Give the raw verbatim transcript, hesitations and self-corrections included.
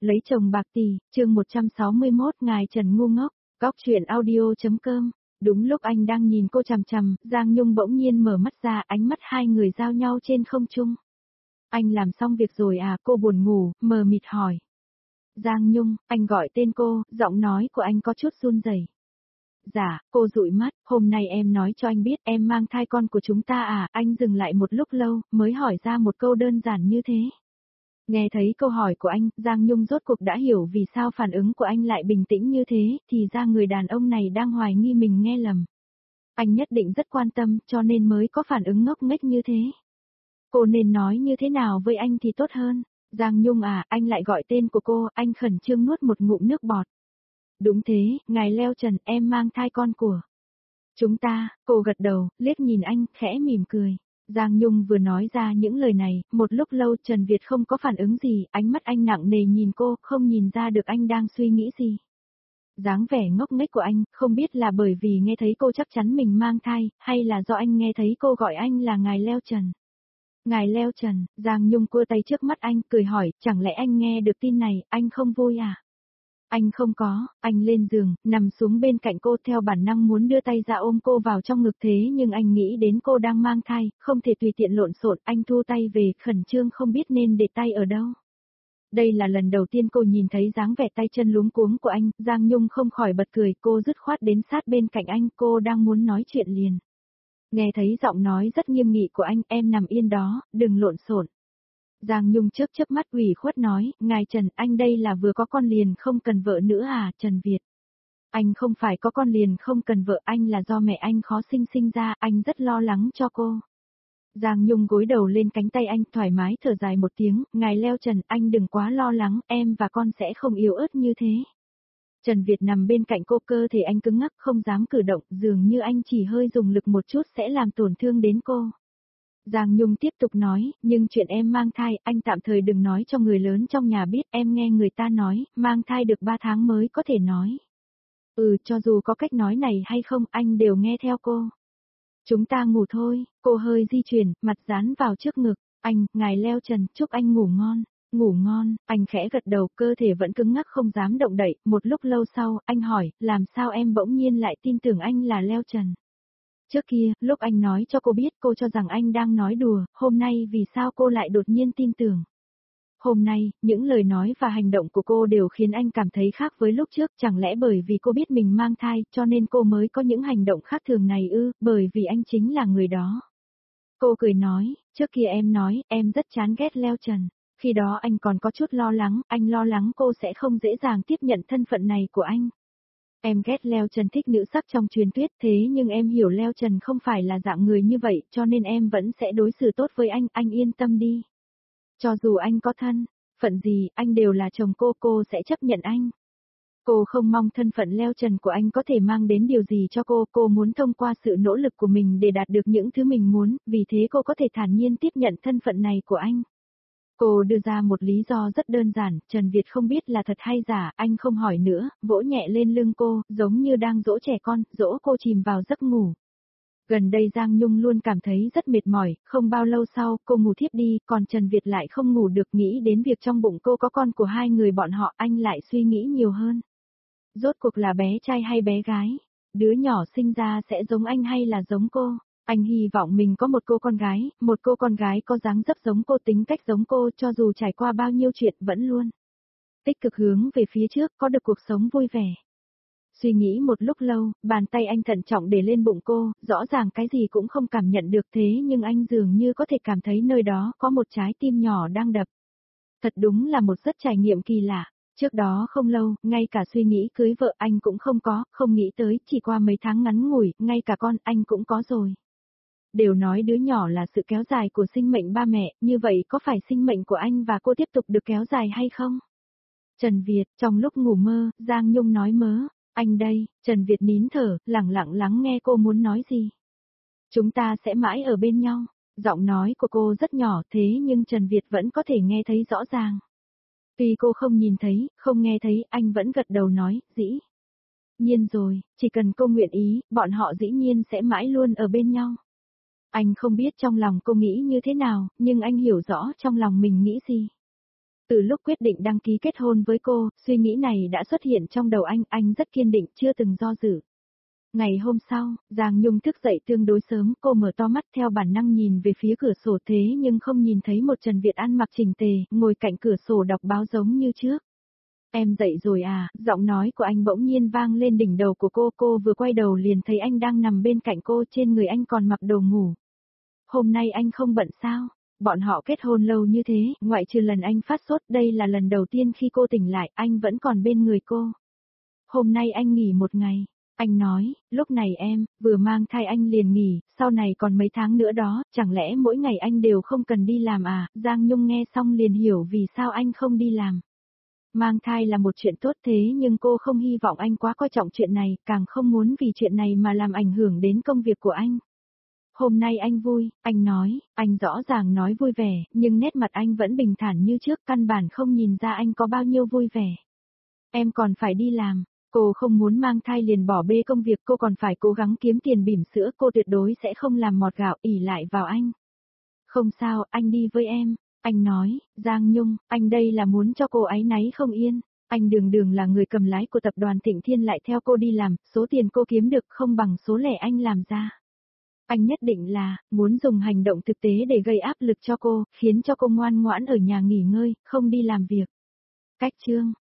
Lấy chồng bạc tỷ, chương một trăm sáu mươi mốt ngài Trần ngu ngốc, góc truyện audio.com. Đúng lúc anh đang nhìn cô chằm chằm, Giang Nhung bỗng nhiên mở mắt ra, ánh mắt hai người giao nhau trên không trung. Anh làm xong việc rồi à? Cô buồn ngủ, mờ mịt hỏi. Giang Nhung, anh gọi tên cô, giọng nói của anh có chút run rẩy. Dạ, cô dụi mắt, hôm nay em nói cho anh biết em mang thai con của chúng ta à? Anh dừng lại một lúc lâu, mới hỏi ra một câu đơn giản như thế. Nghe thấy câu hỏi của anh, Giang Nhung rốt cuộc đã hiểu vì sao phản ứng của anh lại bình tĩnh như thế, thì ra người đàn ông này đang hoài nghi mình nghe lầm. Anh nhất định rất quan tâm, cho nên mới có phản ứng ngốc nghếch như thế. Cô nên nói như thế nào với anh thì tốt hơn? Giang Nhung à, anh lại gọi tên của cô, anh khẩn trương nuốt một ngụm nước bọt. Đúng thế, ngài Leo Trần, em mang thai con của chúng ta. Cô gật đầu, liếc nhìn anh, khẽ mỉm cười. Giang Nhung vừa nói ra những lời này, một lúc lâu Trần Việt không có phản ứng gì, ánh mắt anh nặng nề nhìn cô, không nhìn ra được anh đang suy nghĩ gì. Dáng vẻ ngốc nghếch của anh, không biết là bởi vì nghe thấy cô chắc chắn mình mang thai, hay là do anh nghe thấy cô gọi anh là ngài Leo Trần. Ngài Leo Trần, Giang Nhung cua tay trước mắt anh, cười hỏi, chẳng lẽ anh nghe được tin này, anh không vui à? Anh không có, anh lên giường, nằm xuống bên cạnh cô theo bản năng muốn đưa tay ra ôm cô vào trong ngực thế nhưng anh nghĩ đến cô đang mang thai, không thể tùy tiện lộn xộn, anh thu tay về, khẩn trương không biết nên để tay ở đâu. Đây là lần đầu tiên cô nhìn thấy dáng vẻ tay chân luống cuống của anh, Giang Nhung không khỏi bật cười, cô dứt khoát đến sát bên cạnh anh, cô đang muốn nói chuyện liền. Nghe thấy giọng nói rất nghiêm nghị của anh, em nằm yên đó, đừng lộn xộn. Giang Nhung chớp chớp mắt ủy khuất nói, ngài Trần, anh đây là vừa có con liền không cần vợ nữa à? Trần Việt. Anh không phải có con liền không cần vợ, anh là do mẹ anh khó sinh sinh ra, anh rất lo lắng cho cô. Giang Nhung gối đầu lên cánh tay anh, thoải mái thở dài một tiếng, ngài Leo Trần, anh đừng quá lo lắng, em và con sẽ không yếu ớt như thế. Trần Việt nằm bên cạnh cô, cơ thể anh cứng ngắc không dám cử động, dường như anh chỉ hơi dùng lực một chút sẽ làm tổn thương đến cô. Giang Nhung tiếp tục nói, nhưng chuyện em mang thai, anh tạm thời đừng nói cho người lớn trong nhà biết, em nghe người ta nói, mang thai được ba tháng mới có thể nói. Ừ, cho dù có cách nói này hay không, anh đều nghe theo cô. Chúng ta ngủ thôi, cô hơi di chuyển, mặt dán vào trước ngực, anh, ngài Leo Trần, chúc anh ngủ ngon, ngủ ngon, anh khẽ gật đầu, cơ thể vẫn cứng ngắc không dám động đậy, một lúc lâu sau, anh hỏi, làm sao em bỗng nhiên lại tin tưởng anh là Leo Trần? Trước kia, lúc anh nói cho cô biết cô cho rằng anh đang nói đùa, hôm nay vì sao cô lại đột nhiên tin tưởng? Hôm nay, những lời nói và hành động của cô đều khiến anh cảm thấy khác với lúc trước, chẳng lẽ bởi vì cô biết mình mang thai, cho nên cô mới có những hành động khác thường này ư, bởi vì anh chính là người đó. Cô cười nói, trước kia em nói, em rất chán ghét Leo Trần, khi đó anh còn có chút lo lắng, anh lo lắng cô sẽ không dễ dàng tiếp nhận thân phận này của anh. Em ghét Leo Trần thích nữ sắc trong truyền thuyết thế nhưng em hiểu Leo Trần không phải là dạng người như vậy cho nên em vẫn sẽ đối xử tốt với anh, anh yên tâm đi. Cho dù anh có thân, phận gì, anh đều là chồng cô, cô sẽ chấp nhận anh. Cô không mong thân phận Leo Trần của anh có thể mang đến điều gì cho cô, cô muốn thông qua sự nỗ lực của mình để đạt được những thứ mình muốn, vì thế cô có thể thản nhiên tiếp nhận thân phận này của anh. Cô đưa ra một lý do rất đơn giản, Trần Việt không biết là thật hay giả, anh không hỏi nữa, vỗ nhẹ lên lưng cô, giống như đang dỗ trẻ con, dỗ cô chìm vào giấc ngủ. Gần đây Giang Nhung luôn cảm thấy rất mệt mỏi, không bao lâu sau, cô ngủ thiếp đi, còn Trần Việt lại không ngủ được, nghĩ đến việc trong bụng cô có con của hai người bọn họ, anh lại suy nghĩ nhiều hơn. Rốt cuộc là bé trai hay bé gái? Đứa nhỏ sinh ra sẽ giống anh hay là giống cô? Anh hy vọng mình có một cô con gái, một cô con gái có dáng dấp giống cô, tính cách giống cô, cho dù trải qua bao nhiêu chuyện vẫn luôn tích cực hướng về phía trước, có được cuộc sống vui vẻ. Suy nghĩ một lúc lâu, bàn tay anh thận trọng để lên bụng cô, rõ ràng cái gì cũng không cảm nhận được thế nhưng anh dường như có thể cảm thấy nơi đó có một trái tim nhỏ đang đập. Thật đúng là một rất trải nghiệm kỳ lạ. Trước đó không lâu, ngay cả suy nghĩ cưới vợ anh cũng không có, không nghĩ tới, chỉ qua mấy tháng ngắn ngủi, ngay cả con anh cũng có rồi. Đều nói đứa nhỏ là sự kéo dài của sinh mệnh ba mẹ, như vậy có phải sinh mệnh của anh và cô tiếp tục được kéo dài hay không? Trần Việt, trong lúc ngủ mơ, Giang Nhung nói mớ, anh đây, Trần Việt nín thở, lặng lặng lắng nghe cô muốn nói gì. Chúng ta sẽ mãi ở bên nhau, giọng nói của cô rất nhỏ thế nhưng Trần Việt vẫn có thể nghe thấy rõ ràng. Tuy cô không nhìn thấy, không nghe thấy, anh vẫn gật đầu nói, dĩ nhiên rồi, chỉ cần cô nguyện ý, bọn họ dĩ nhiên sẽ mãi luôn ở bên nhau. Anh không biết trong lòng cô nghĩ như thế nào, nhưng anh hiểu rõ trong lòng mình nghĩ gì. Từ lúc quyết định đăng ký kết hôn với cô, suy nghĩ này đã xuất hiện trong đầu anh, anh rất kiên định, chưa từng do dự. Ngày hôm sau, Giang Nhung thức dậy tương đối sớm, cô mở to mắt theo bản năng nhìn về phía cửa sổ thế nhưng không nhìn thấy một Trần Việt ăn mặc chỉnh tề, ngồi cạnh cửa sổ đọc báo giống như trước. Em dậy rồi à, giọng nói của anh bỗng nhiên vang lên đỉnh đầu của cô, cô vừa quay đầu liền thấy anh đang nằm bên cạnh cô, trên người anh còn mặc đồ ngủ. Hôm nay anh không bận sao? Bọn họ kết hôn lâu như thế, ngoại trừ lần anh phát sốt, đây là lần đầu tiên khi cô tỉnh lại, anh vẫn còn bên người cô. Hôm nay anh nghỉ một ngày. Anh nói, lúc này em, vừa mang thai anh liền nghỉ, sau này còn mấy tháng nữa đó, chẳng lẽ mỗi ngày anh đều không cần đi làm à? Giang Nhung nghe xong liền hiểu vì sao anh không đi làm. Mang thai là một chuyện tốt thế nhưng cô không hy vọng anh quá coi trọng chuyện này, càng không muốn vì chuyện này mà làm ảnh hưởng đến công việc của anh. Hôm nay anh vui, anh nói, anh rõ ràng nói vui vẻ, nhưng nét mặt anh vẫn bình thản như trước, căn bản không nhìn ra anh có bao nhiêu vui vẻ. Em còn phải đi làm, cô không muốn mang thai liền bỏ bê công việc, cô còn phải cố gắng kiếm tiền bỉm sữa, cô tuyệt đối sẽ không làm mọt gạo ỉ lại vào anh. Không sao, anh đi với em. Anh nói, Giang Nhung, anh đây là muốn cho cô áy náy không yên. Anh đường đường là người cầm lái của tập đoàn Thịnh Thiên lại theo cô đi làm, số tiền cô kiếm được không bằng số lẻ anh làm ra. Anh nhất định là, muốn dùng hành động thực tế để gây áp lực cho cô, khiến cho cô ngoan ngoãn ở nhà nghỉ ngơi, không đi làm việc. Cách chương